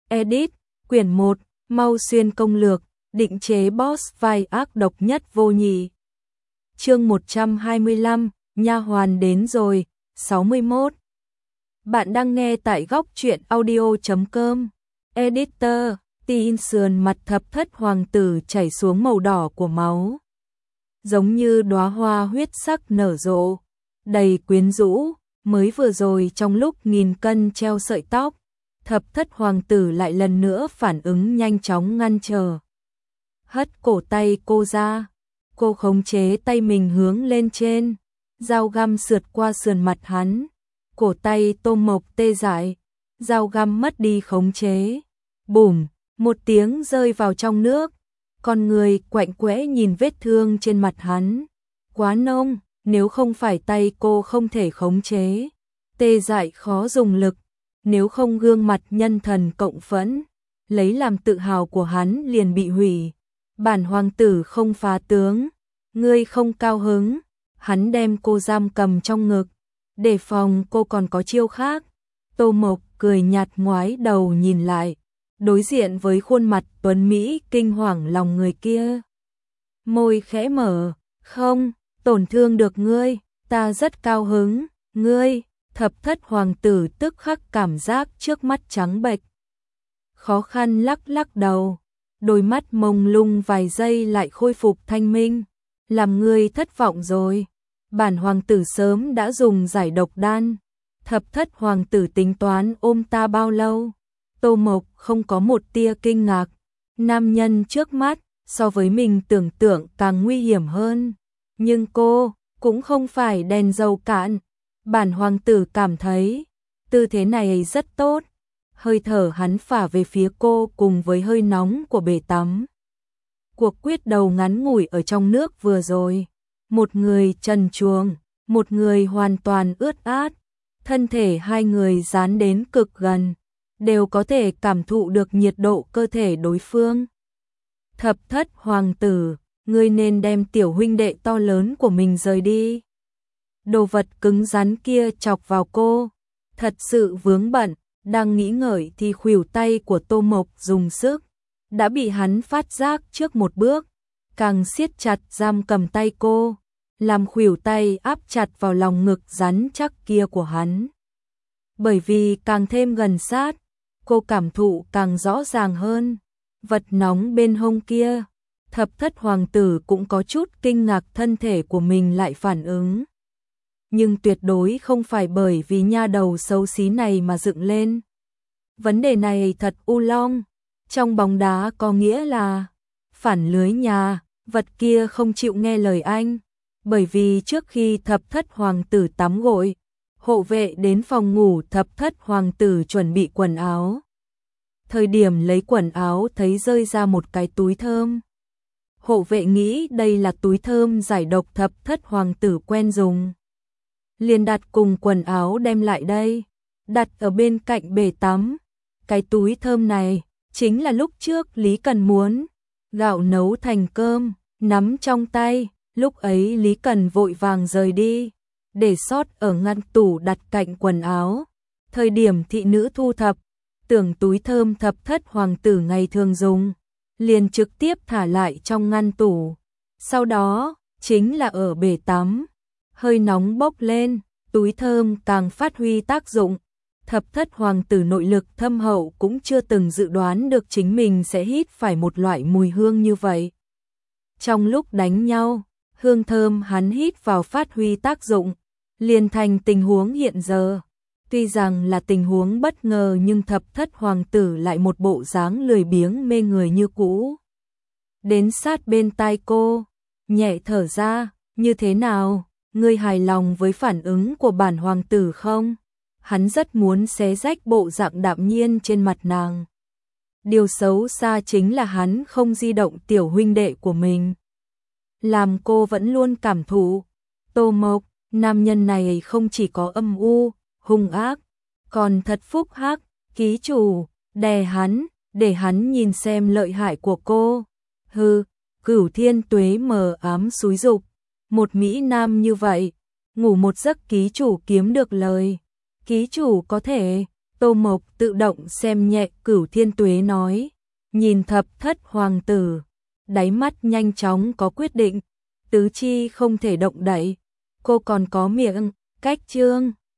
Edit, quyển 1, Mau Xuyên công lược, định chế boss vai ác độc nhất vô nhị. Chương 125, nha hoàn đến rồi, 61. Bạn đang nghe tại góc truyện audio.com. Editor, tin sườn mặt thập thất hoàng tử chảy xuống màu đỏ của máu. Giống như đóa hoa huyết sắc nở rộ, đầy quyến rũ, mới vừa rồi trong lúc nghìn cân treo sợi tóc. Thập thất hoàng tử lại lần nữa phản ứng nhanh chóng ngăn trở. Hất cổ tay cô ra, cô khống chế tay mình hướng lên trên, dao găm sượt qua sườn mặt hắn, cổ tay Tô Mộc tê dại, dao găm mất đi khống chế. Bùm, một tiếng rơi vào trong nước, con người quạnh quẽ nhìn vết thương trên mặt hắn. Quá nông, nếu không phải tay cô không thể khống chế, tê dại khó dùng lực. Nếu không gương mặt nhân thần cộng phẫn, lấy làm tự hào của hắn liền bị hủy. Bản hoàng tử không phá tướng, ngươi không cao hứng. Hắn đem cô giam cầm trong ngực, đề phòng cô còn có chiêu khác. Tô Mộc cười nhạt ngoái đầu nhìn lại, đối diện với khuôn mặt tuấn Mỹ kinh hoàng lòng người kia. Môi khẽ mở, không, tổn thương được ngươi, ta rất cao hứng, ngươi. Thập thất hoàng tử tức khắc cảm giác trước mắt trắng bệch. Khó khăn lắc lắc đầu, đôi mắt mông lung vài giây lại khôi phục thanh minh. Làm ngươi thất vọng rồi, bản hoàng tử sớm đã dùng giải độc đan. Thập thất hoàng tử tính toán ôm ta bao lâu? Tô Mộc không có một tia kinh ngạc. Nam nhân trước mắt so với mình tưởng tượng càng nguy hiểm hơn. Nhưng cô cũng không phải đèn dầu cạn. Bản hoàng tử cảm thấy tư thế này rất tốt. Hơi thở hắn phả về phía cô cùng với hơi nóng của bể tắm. Cuộc quyết đầu ngắn ngủi ở trong nước vừa rồi. Một người trần truồng, một người hoàn toàn ướt át. Thân thể hai người dán đến cực gần, đều có thể cảm thụ được nhiệt độ cơ thể đối phương. Thập thất hoàng tử, ngươi nên đem tiểu huynh đệ to lớn của mình rời đi. Đồ vật cứng rắn kia chọc vào cô, thật sự vướng bận, đang nghĩ ngợi thì khuỷu tay của Tô Mộc dùng sức, đã bị hắn phát giác trước một bước, càng siết chặt giam cầm tay cô, làm khuỷu tay áp chặt vào lòng ngực rắn chắc kia của hắn. Bởi vì càng thêm gần sát, cô cảm thụ càng rõ ràng hơn, vật nóng bên hông kia. Thập thất hoàng tử cũng có chút kinh ngạc thân thể của mình lại phản ứng. Nhưng tuyệt đối không phải bởi vì nha đầu xấu xí này mà dựng lên. Vấn đề này thật u long, trong bóng đá có nghĩa là phản lưới nhà, vật kia không chịu nghe lời anh. Bởi vì trước khi thập thất hoàng tử tắm gội, hộ vệ đến phòng ngủ thập thất hoàng tử chuẩn bị quần áo. Thời điểm lấy quần áo thấy rơi ra một cái túi thơm. Hộ vệ nghĩ đây là túi thơm giải độc thập thất hoàng tử quen dùng. Liền đặt cùng quần áo đem lại đây, đặt ở bên cạnh bể tắm. Cái túi thơm này chính là lúc trước Lý Cần muốn gạo nấu thành cơm, nắm trong tay. Lúc ấy Lý Cần vội vàng rời đi, để sót ở ngăn tủ đặt cạnh quần áo. Thời điểm thị nữ thu thập, tưởng túi thơm thập thất hoàng tử ngày thường dùng, liền trực tiếp thả lại trong ngăn tủ. Sau đó chính là ở bể tắm, hơi nóng bốc lên, túi thơm càng phát huy tác dụng. Thập thất hoàng tử nội lực thâm hậu cũng chưa từng dự đoán được chính mình sẽ hít phải một loại mùi hương như vậy. Trong lúc đánh nhau, hương thơm hắn hít vào phát huy tác dụng, liền thành tình huống hiện giờ. Tuy rằng là tình huống bất ngờ nhưng thập thất hoàng tử lại một bộ dáng lười biếng mê người như cũ. Đến sát bên tai cô, nhẹ thở ra, như thế nào, ngươi hài lòng với phản ứng của bản hoàng tử không? Hắn rất muốn xé rách bộ dạng đạm nhiên trên mặt nàng. Điều xấu xa chính là hắn không di động tiểu huynh đệ của mình. Làm cô vẫn luôn cảm thụ. Tô Mộc, nam nhân này không chỉ có âm u, hung ác, còn thật phúc hắc. Ký chủ, đè hắn, để hắn nhìn xem lợi hại của cô. Hừ, Cửu Thiên Tuế mờ ám xúi dục. Một mỹ nam như vậy, ngủ một giấc ký chủ kiếm được lời. Ký chủ có thể Tô Mộc tự động xem nhẹ Cửu Thiên Tuế nói, nhìn Thập Thất hoàng tử, đáy mắt nhanh chóng có quyết định, tứ chi không thể động đậy, cô còn có miệng, cách chương